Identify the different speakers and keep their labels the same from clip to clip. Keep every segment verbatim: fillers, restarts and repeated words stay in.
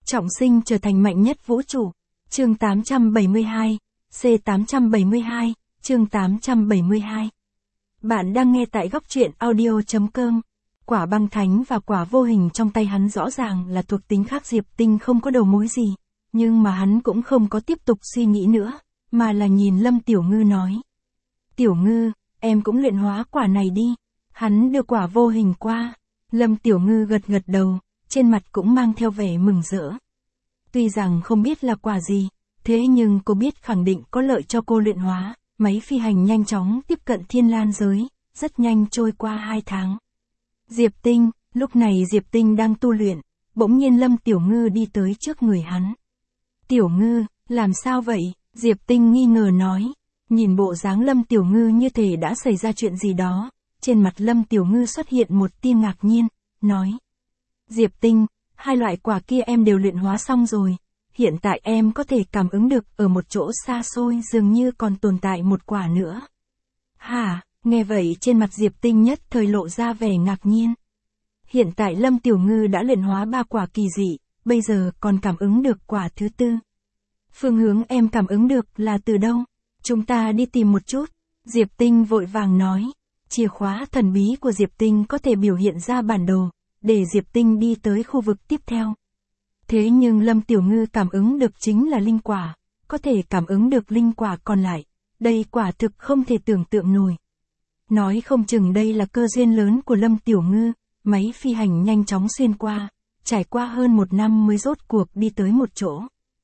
Speaker 1: Trọng sinh trở thành mạnh nhất vũ trụ. Chương tám trăm bảy mươi hai, C tám trăm bảy mươi hai, chương tám trăm bảy mươi hai. Bạn đang nghe tại góc truyện audio.com. Quả băng thánh và quả vô hình trong tay hắn rõ ràng là thuộc tính khác Diệp Tinh không có đầu mối gì, nhưng mà hắn cũng không có tiếp tục suy nghĩ nữa, mà là nhìn Lâm Tiểu Ngư nói. Tiểu Ngư, em cũng luyện hóa quả này đi. Hắn đưa quả vô hình qua. Lâm Tiểu Ngư gật gật đầu, trên mặt cũng mang theo vẻ mừng rỡ. Tuy rằng không biết là quả gì, thế nhưng cô biết khẳng định có lợi cho cô luyện hóa. Máy phi hành nhanh chóng tiếp cận Thiên Lan giới, rất nhanh trôi qua hai tháng. Diệp Tinh, lúc này Diệp Tinh đang tu luyện, bỗng nhiên Lâm Tiểu Ngư đi tới trước người hắn. Tiểu Ngư, làm sao vậy? Diệp Tinh nghi ngờ nói. Nhìn bộ dáng Lâm Tiểu Ngư như thể đã xảy ra chuyện gì đó, trên mặt Lâm Tiểu Ngư xuất hiện một tia ngạc nhiên, nói. Diệp Tinh, hai loại quả kia em đều luyện hóa xong rồi, hiện tại em có thể cảm ứng được ở một chỗ xa xôi dường như còn tồn tại một quả nữa. Hả, nghe vậy trên mặt Diệp Tinh nhất thời lộ ra vẻ ngạc nhiên. Hiện tại Lâm Tiểu Ngư đã luyện hóa ba quả kỳ dị, bây giờ còn cảm ứng được quả thứ tư. Phương hướng em cảm ứng được là từ đâu? Chúng ta đi tìm một chút. Diệp Tinh vội vàng nói. Chìa khóa thần bí của Diệp Tinh có thể biểu hiện ra bản đồ, để Diệp Tinh đi tới khu vực tiếp theo. Thế nhưng Lâm Tiểu Ngư cảm ứng được chính là linh quả, có thể cảm ứng được linh quả còn lại. Đây quả thực không thể tưởng tượng nổi. Nói không chừng đây là cơ duyên lớn của Lâm Tiểu Ngư, máy phi hành nhanh chóng xuyên qua, trải qua hơn một năm mới rốt cuộc đi tới một chỗ.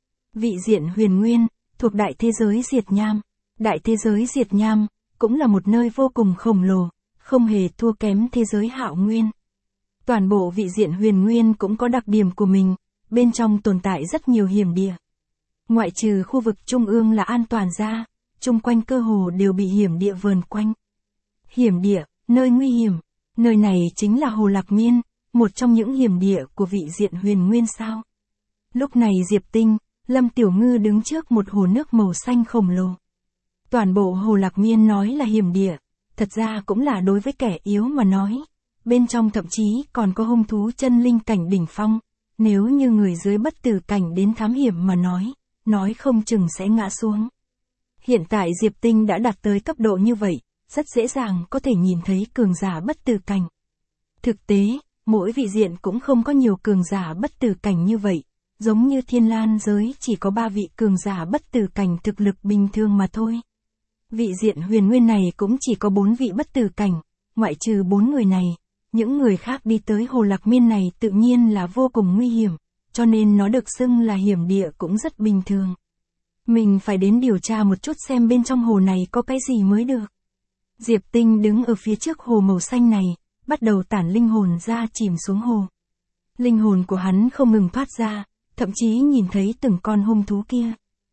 Speaker 1: Vị diện huyền nguyên, thuộc đại thế giới Diệt Nham. Đại thế giới Diệt Nham, cũng là một nơi vô cùng khổng lồ, không hề thua kém thế giới Hạo Nguyên. Toàn bộ vị diện huyền nguyên cũng có đặc điểm của mình, bên trong tồn tại rất nhiều hiểm địa. Ngoại trừ khu vực trung ương là an toàn ra, chung quanh cơ hồ đều bị hiểm địa vờn quanh. Hiểm địa, nơi nguy hiểm, nơi này chính là Hồ Lạc Miên, một trong những hiểm địa của vị diện huyền nguyên sao. Lúc này Diệp Tinh, Lâm Tiểu Ngư đứng trước một hồ nước màu xanh khổng lồ. Toàn bộ Hồ Lạc Miên nói là hiểm địa, thật ra cũng là đối với kẻ yếu mà nói. Bên trong thậm chí còn có hung thú chân linh cảnh đỉnh phong, nếu như người dưới bất tử cảnh đến thám hiểm mà nói, nói không chừng sẽ ngã xuống. Hiện tại Diệp Tinh đã đạt tới cấp độ như vậy, rất dễ dàng có thể nhìn thấy cường giả bất tử cảnh. Thực tế, mỗi vị diện cũng không có nhiều cường giả bất tử cảnh như vậy, giống như Thiên Lan giới chỉ có ba vị cường giả bất tử cảnh thực lực bình thường mà thôi. Vị diện huyền nguyên này cũng chỉ có bốn vị bất tử cảnh, ngoại trừ bốn người này, những người khác đi tới Hồ Lạc Miên này tự nhiên là vô cùng nguy hiểm, cho nên nó được xưng là hiểm địa cũng rất bình thường. Mình phải đến điều tra một chút xem bên trong hồ này có cái gì mới được. Diệp Tinh đứng ở phía trước hồ màu xanh này, bắt đầu tản linh hồn ra chìm xuống hồ. Linh hồn của hắn không ngừng thoát ra, thậm chí nhìn thấy từng con hung thú kia.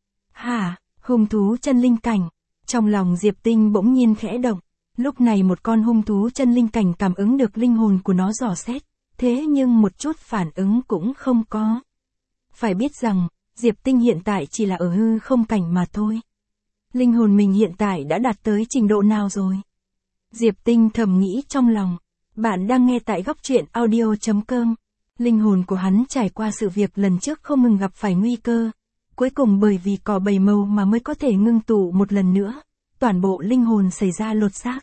Speaker 1: Hả, hung thú chân linh cảnh. Trong lòng Diệp Tinh bỗng nhiên khẽ động, lúc này một con hung thú chân linh cảnh cảm ứng được linh hồn của nó dò xét, thế nhưng một chút phản ứng cũng không có. Phải biết rằng, Diệp Tinh hiện tại chỉ là ở hư không cảnh mà thôi. Linh hồn mình hiện tại đã đạt tới trình độ nào rồi? Diệp Tinh thầm nghĩ trong lòng. Bạn đang nghe tại góc truyện audio.com. Linh hồn của hắn trải qua sự việc lần trước không ngừng gặp phải nguy cơ. Cuối cùng bởi vì cỏ bảy màu mà mới có thể ngưng tụ một lần nữa, toàn bộ linh hồn xảy ra lột xác.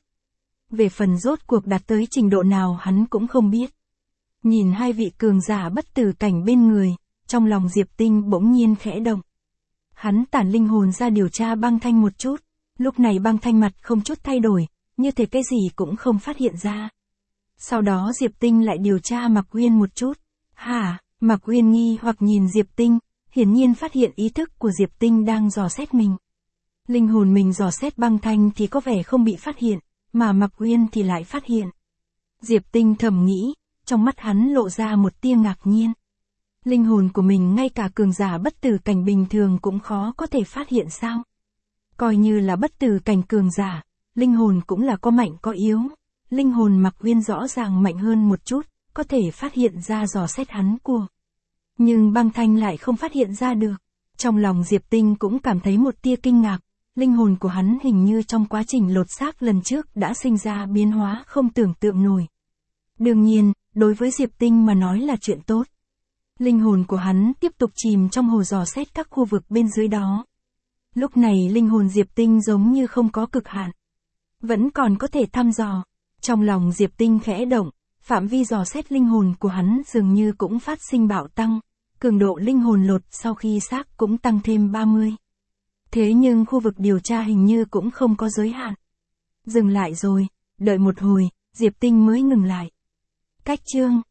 Speaker 1: Về phần rốt cuộc đạt tới trình độ nào hắn cũng không biết. Nhìn hai vị cường giả bất tử cảnh bên người, trong lòng Diệp Tinh bỗng nhiên khẽ động. Hắn tản linh hồn ra điều tra băng thanh một chút, lúc này băng thanh mặt không chút thay đổi, như thể cái gì cũng không phát hiện ra. Sau đó Diệp Tinh lại điều tra Mạc Uyên một chút. Hả, Mạc Uyên nghi hoặc nhìn Diệp Tinh, hiển nhiên phát hiện ý thức của Diệp Tinh đang dò xét mình. Linh hồn mình dò xét băng thanh thì có vẻ không bị phát hiện, mà Mạc Uyên thì lại phát hiện. Diệp Tinh thầm nghĩ, trong mắt hắn lộ ra một tia ngạc nhiên. Linh hồn của mình ngay cả cường giả bất tử cảnh bình thường cũng khó có thể phát hiện sao? Coi như là bất tử cảnh cường giả, linh hồn cũng là có mạnh có yếu. Linh hồn Mạc Uyên rõ ràng mạnh hơn một chút, có thể phát hiện ra dò xét hắn của. Nhưng băng thanh lại không phát hiện ra được. Trong lòng Diệp Tinh cũng cảm thấy một tia kinh ngạc, linh hồn của hắn hình như trong quá trình lột xác lần trước đã sinh ra biến hóa không tưởng tượng nổi. Đương nhiên, đối với Diệp Tinh mà nói là chuyện tốt. Linh hồn của hắn tiếp tục chìm trong hồ dò xét các khu vực bên dưới đó. Lúc này linh hồn Diệp Tinh giống như không có cực hạn. Vẫn còn có thể thăm dò. Trong lòng Diệp Tinh khẽ động, phạm vi dò xét linh hồn của hắn dường như cũng phát sinh bạo tăng. Cường độ linh hồn lột sau khi xác cũng tăng thêm ba mươi. Thế nhưng khu vực điều tra hình như cũng không có giới hạn. Dừng lại rồi, đợi một hồi, Diệp Tinh mới ngừng lại. Cách chương